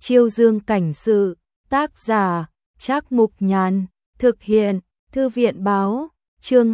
Chiêu Dương cảnh sự, tác giả, Trác Mục Nhàn, thực hiện, Thư viện báo, chương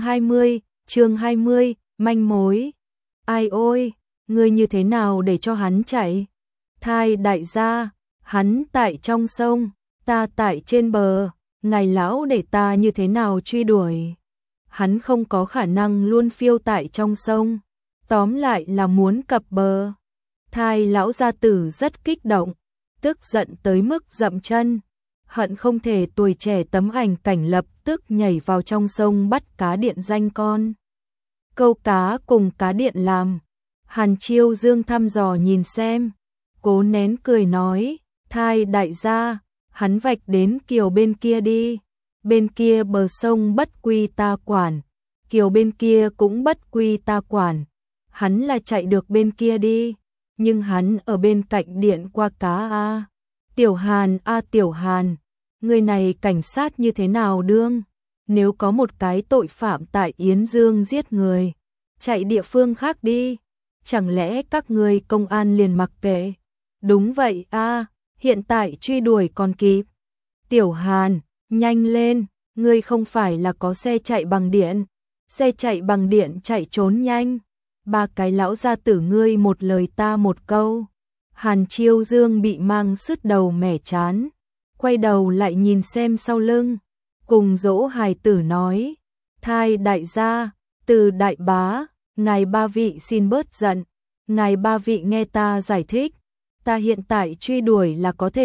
20, manh mối. Ai ôi, ngươi như thế nào để cho hắn chạy? Thai đại gia, hắn tại trong sông, ta tại trên bờ, ngài lão để ta như thế nào truy đuổi? Hắn không có khả năng luôn phiêu tại trong sông, tóm lại là muốn cập bờ. Thai lão gia tử rất kích động, tức giận tới mức dậm chân, hận không thể tuổi trẻ tấm ảnh cảnh lập tức nhảy vào trong sông bắt cá điện danh con. Câu cá cùng cá điện làm. Hàn Chiêu Dương thăm dò nhìn xem, cố nén cười nói, Thai đại gia, hắn vạch đến kiều bên kia đi, bên kia bờ sông bất quy ta quản, kiều bên kia cũng bất quy ta quản, hắn là chạy được bên kia đi, nhưng hắn ở bên cạnh điện qua cá a. Tiểu Hàn a Tiểu Hàn, người này cảnh sát như thế nào đương? Nếu có một cái tội phạm tại Yến Dương giết người, chạy địa phương khác đi, chẳng lẽ các người công an liền mặc kệ? Đúng vậy a, hiện tại truy đuổi còn kịp. Tiểu Hàn, nhanh lên, ngươi không phải là có xe chạy bằng điện, xe chạy bằng điện chạy trốn nhanh. Ba cái lão gia tử ngươi một lời ta một câu. Hàn Chiêu Dương bị mang sứt đầu mẻ chán, quay đầu lại nhìn xem sau lưng, cùng dỗ hài tử nói, Thai đại gia, Từ đại bá, ngài ba vị xin bớt giận, ngài ba vị nghe ta giải thích, ta hiện tại truy đuổi là có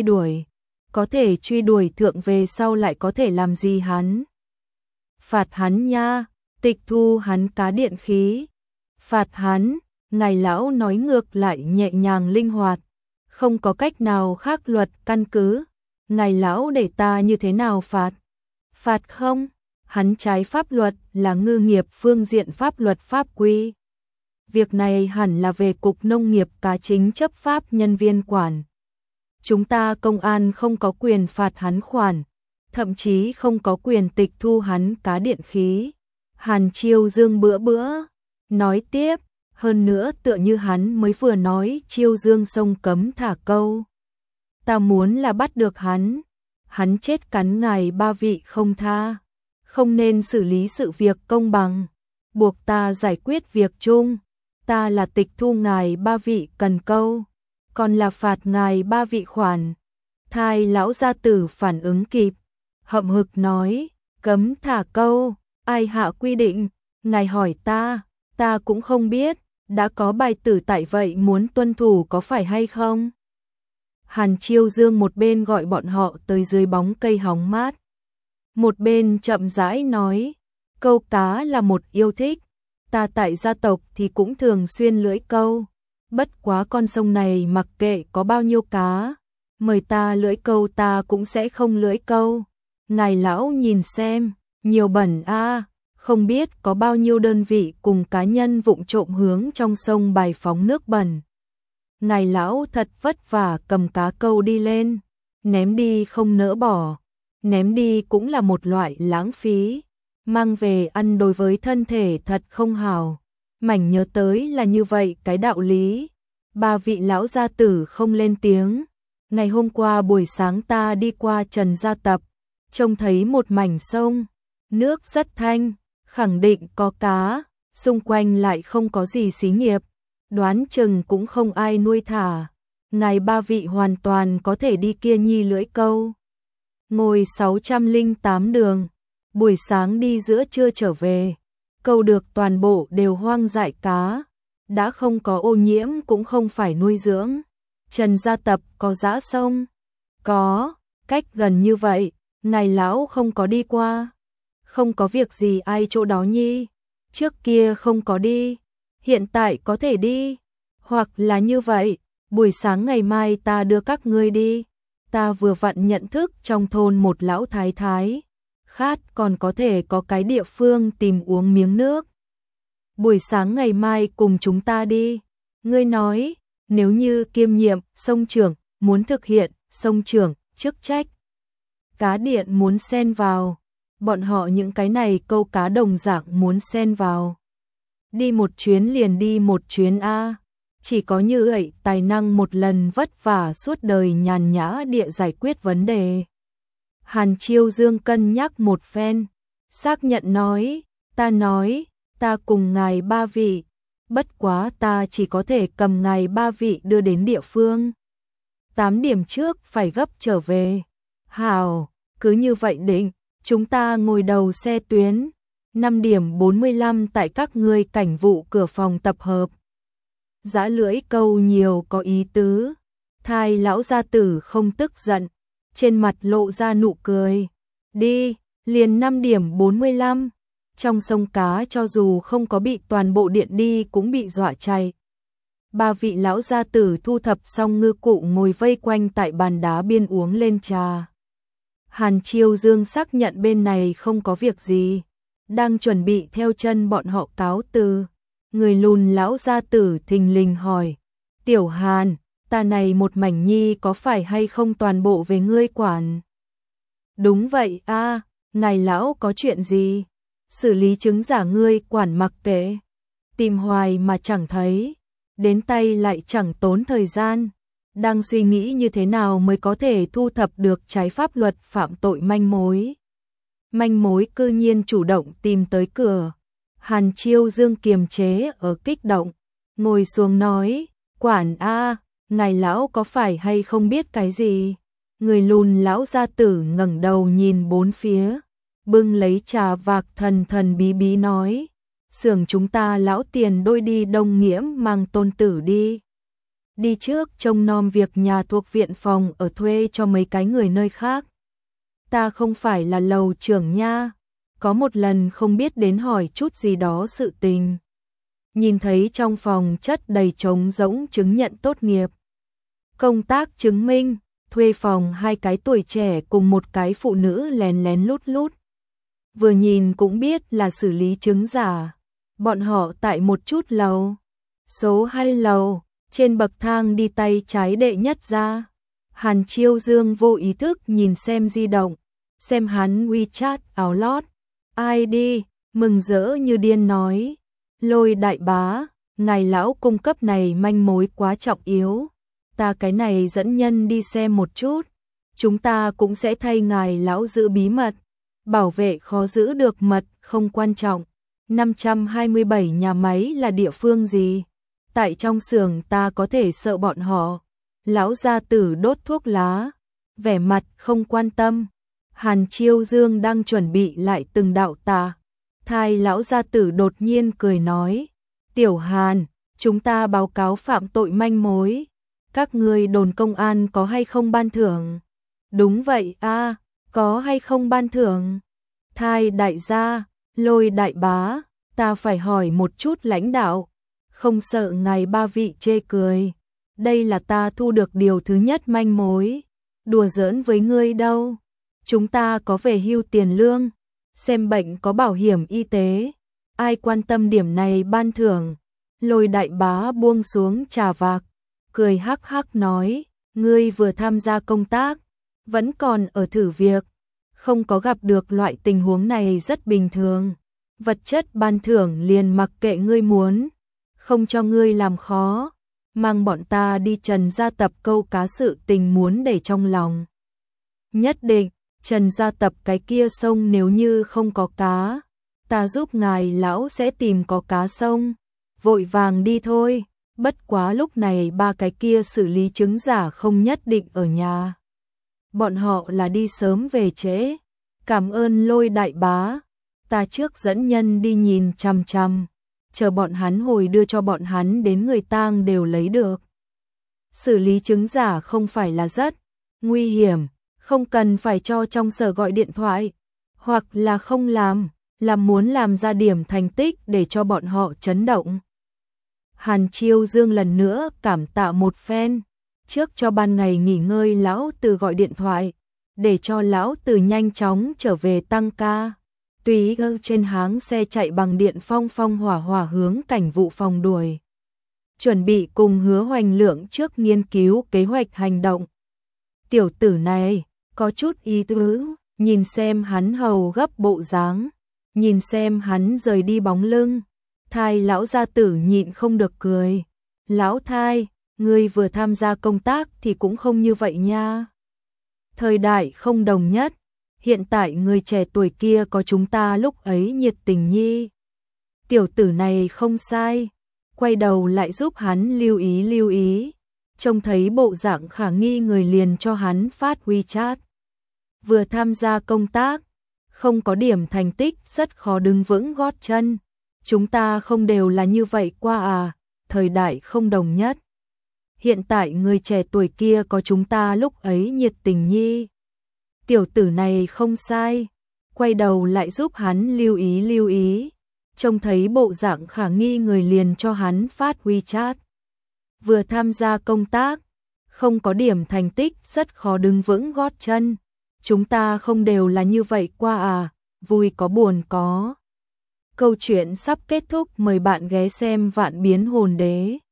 thể truy đuổi thượng về sau lại có thể làm gì hắn? Phạt hắn nha, tịch thu hắn cá điện khí, phạt hắn. Ngài lão nói ngược lại nhẹ nhàng linh hoạt, không có cách nào khác luật căn cứ, ngài lão để ta như thế nào phạt? Phạt không? Hắn trái pháp luật là ngư nghiệp phương diện pháp luật pháp quy. Việc này hẳn là về Cục Nông nghiệp Cá Chính chấp pháp nhân viên quản. Chúng ta công an không có quyền phạt hắn khoản, thậm chí không có quyền tịch thu hắn cá điện khí. Hàn Chiêu Dương bữa nói tiếp. Hơn nữa tựa như hắn mới vừa nói Chiêu Dương sông cấm thả câu. Ta muốn là bắt được hắn chết cắn ngài ba vị không tha, không nên xử lý sự việc công bằng, buộc ta giải quyết việc chung, ta là tịch thu ngài ba vị cần câu, còn là phạt ngài ba vị khoản. Thai lão gia tử phản ứng kịp, hậm hực nói, cấm thả câu, ai hạ quy định, ngài hỏi ta cũng không biết. Đã có bài tử tại vậy muốn tuân thủ có phải hay không? Hàn Chiêu Dương một bên gọi bọn họ tới dưới bóng cây hóng mát, một bên chậm rãi nói, câu cá là một yêu thích, ta tại gia tộc thì cũng thường xuyên lưỡi câu, bất quá con sông này mặc kệ có bao nhiêu cá, mời ta lưỡi câu ta cũng sẽ không lưỡi câu. Ngài lão nhìn xem, nhiều bẩn a. Không biết có bao nhiêu đơn vị cùng cá nhân vụng trộm hướng trong sông bài phóng nước bẩn. Ngài lão thật vất vả cầm cá câu đi lên, ném đi không nỡ bỏ, ném đi cũng là một loại lãng phí, mang về ăn đối với thân thể thật không hào. Mảnh nhớ tới là như vậy cái đạo lý. Ba vị lão gia tử không lên tiếng. Ngày hôm qua buổi sáng ta đi qua Trần Gia Tập, trông thấy một mảnh sông, nước rất thanh. Khẳng định có cá, xung quanh lại không có gì xí nghiệp, đoán chừng cũng không ai nuôi thả. Ngài ba vị hoàn toàn có thể đi kia nhi lưỡi câu. Ngồi 608 đường, buổi sáng đi giữa trưa trở về, câu được toàn bộ đều hoang dại cá, đã không có ô nhiễm cũng không phải nuôi dưỡng. Trần Gia Tập có dã sông? Có, cách gần như vậy, ngài lão không có đi qua. Không có việc gì ai chỗ đó nhi, trước kia không có đi, hiện tại có thể đi, hoặc là như vậy, buổi sáng ngày mai ta đưa các ngươi đi, ta vừa vặn nhận thức trong thôn một lão thái thái, khát còn có thể có cái địa phương tìm uống miếng nước. Buổi sáng ngày mai cùng chúng ta đi, ngươi nói, nếu như kiêm nhiệm, sông trưởng, muốn thực hiện, sông trưởng, chức trách. Cá điện muốn xen vào. Bọn họ những cái này câu cá đồng dạng muốn xen vào. Đi một chuyến liền đi một chuyến a. chỉ có như vậy tài năng một lần vất vả suốt đời nhàn nhã địa giải quyết vấn đề. Hàn Chiêu Dương cân nhắc một phen, xác nhận nói, ta cùng ngài ba vị, bất quá ta chỉ có thể cầm ngài ba vị đưa đến địa phương. 8 điểm trước phải gấp trở về. Hảo, cứ như vậy định, chúng ta ngồi đầu xe tuyến. 5 điểm 45 tại các ngươi cảnh vụ cửa phòng tập hợp. Giã lưỡi câu nhiều có ý tứ. Thai lão gia tử không tức giận, trên mặt lộ ra nụ cười. Đi, liền 5 điểm 45. Trong sông cá cho dù không có bị toàn bộ điện đi cũng bị dọa chạy. 3 vị lão gia tử thu thập xong ngư cụ ngồi vây quanh tại bàn đá biên uống lên trà. Hàn Chiêu Dương xác nhận bên này không có việc gì, đang chuẩn bị theo chân bọn họ cáo từ. Người lùn lão gia tử thình lình hỏi, Tiểu Hàn, ta này một mảnh nhi có phải hay không toàn bộ về ngươi quản? Đúng vậy a, ngài lão có chuyện gì? Xử lý chứng giả ngươi quản mặc kệ, tìm hoài mà chẳng thấy, đến tay lại chẳng tốn thời gian, đang suy nghĩ như thế nào mới có thể thu thập được trái pháp luật phạm tội manh mối. Manh mối cư nhiên chủ động tìm tới cửa. Hàn Chiêu Dương kiềm chế ở kích động, ngồi xuống nói, quản a, ngài lão có phải hay không biết cái gì? Người lùn lão gia tử ngẩng đầu nhìn bốn phía, bưng lấy trà vạc thần thần bí bí nói, xưởng chúng ta lão tiền đôi đi Đông Nghiễm mang tôn tử đi. Đi trước trông nom việc nhà thuộc viện phòng ở thuê cho mấy cái người nơi khác. Ta không phải là lầu trưởng nha, có một lần không biết đến hỏi chút gì đó sự tình. Nhìn thấy trong phòng chất đầy trống rỗng chứng nhận tốt nghiệp. Công tác chứng minh, thuê phòng 2 cái tuổi trẻ cùng một cái phụ nữ lén lén lút lút. Vừa nhìn cũng biết là xử lý chứng giả. Bọn họ tại một chút lầu. Số 2 lầu, trên bậc thang đi tay trái đệ nhất ra. Hàn Chiêu Dương vô ý thức nhìn xem di động, xem hắn WeChat áo lót. Ai đi, mừng rỡ như điên nói. Lôi đại bá, ngài lão cung cấp này manh mối quá trọng yếu. Ta cái này dẫn nhân đi xem một chút. Chúng ta cũng sẽ thay ngài lão giữ bí mật. Bảo vệ khó giữ được mật không quan trọng. 527 nhà máy là địa phương gì? Tại trong xưởng ta có thể sợ bọn họ. Lão gia tử đốt thuốc lá, vẻ mặt không quan tâm. Hàn Chiêu Dương đang chuẩn bị lại từng đạo tà. Thai lão gia tử đột nhiên cười nói, Tiểu Hàn, chúng ta báo cáo phạm tội manh mối. Các ngươi đồn công an có hay không ban thưởng? Đúng vậy a, có hay không ban thưởng? Thai đại gia, Lôi đại bá, ta phải hỏi một chút lãnh đạo. Không sợ ngài ba vị chê cười. Đây là ta thu được điều thứ nhất manh mối. Đùa giỡn với ngươi đâu. Chúng ta có về hưu tiền lương, xem bệnh có bảo hiểm y tế. Ai quan tâm điểm này ban thưởng? Lôi đại bá buông xuống trà vạc, cười hắc hắc nói, ngươi vừa tham gia công tác, vẫn còn ở thử việc, không có gặp được loại tình huống này rất bình thường. Vật chất ban thưởng liền mặc kệ ngươi muốn, không cho ngươi làm khó, mang bọn ta đi Trần gia tập câu cá sự tình muốn để trong lòng. Nhất định, Trần gia tập cái kia sông nếu như không có cá, ta giúp ngài lão sẽ tìm có cá sông. Vội vàng đi thôi, bất quá lúc này 3 cái kia xử lý chứng giả không nhất định ở nhà. Bọn họ là đi sớm về trễ. Cảm ơn Lôi đại bá, ta trước dẫn nhân đi nhìn chằm chằm, chờ bọn hắn hồi đưa cho bọn hắn đến người tang đều lấy được. Xử lý chứng giả không phải là rất nguy hiểm, không cần phải cho trong sở gọi điện thoại, hoặc là không làm muốn làm ra điểm thành tích để cho bọn họ chấn động. Hàn Chiêu Dương lần nữa cảm tạ một phen, trước cho ban ngày nghỉ ngơi lão Từ gọi điện thoại, để cho lão Từ nhanh chóng trở về tăng ca. Tùy trên háng xe chạy bằng điện phong phong hỏa hỏa hướng cảnh vụ phòng đuổi. Chuẩn bị cùng Hứa Hoành Lượng trước nghiên cứu kế hoạch hành động. Tiểu tử này, có chút ý tứ, nhìn xem hắn hầu gấp bộ dáng, nhìn xem hắn rời đi bóng lưng. Thai lão gia tử nhịn không được cười. Lão Thai, ngươi vừa tham gia công tác thì cũng không như vậy nha. Thời đại không đồng nhất, hiện tại người trẻ tuổi kia có chúng ta lúc ấy nhiệt tình nhi. Tiểu tử này không sai, quay đầu lại giúp hắn lưu ý. Trông thấy bộ dạng khả nghi người liền cho hắn phát WeChat. Vừa tham gia công tác, không có điểm thành tích rất khó đứng vững gót chân. Chúng ta không đều là như vậy qua à, thời đại không đồng nhất. Hiện tại người trẻ tuổi kia có chúng ta lúc ấy nhiệt tình nhi. Tiểu tử này không sai, quay đầu lại giúp hắn lưu ý. Trông thấy bộ dạng khả nghi người liền cho hắn phát WeChat. Vừa tham gia công tác, không có điểm thành tích rất khó đứng vững gót chân. Chúng ta không đều là như vậy qua à, vui có buồn có. Câu chuyện sắp kết thúc, mời bạn ghé xem Vạn Biến Hồn Đế.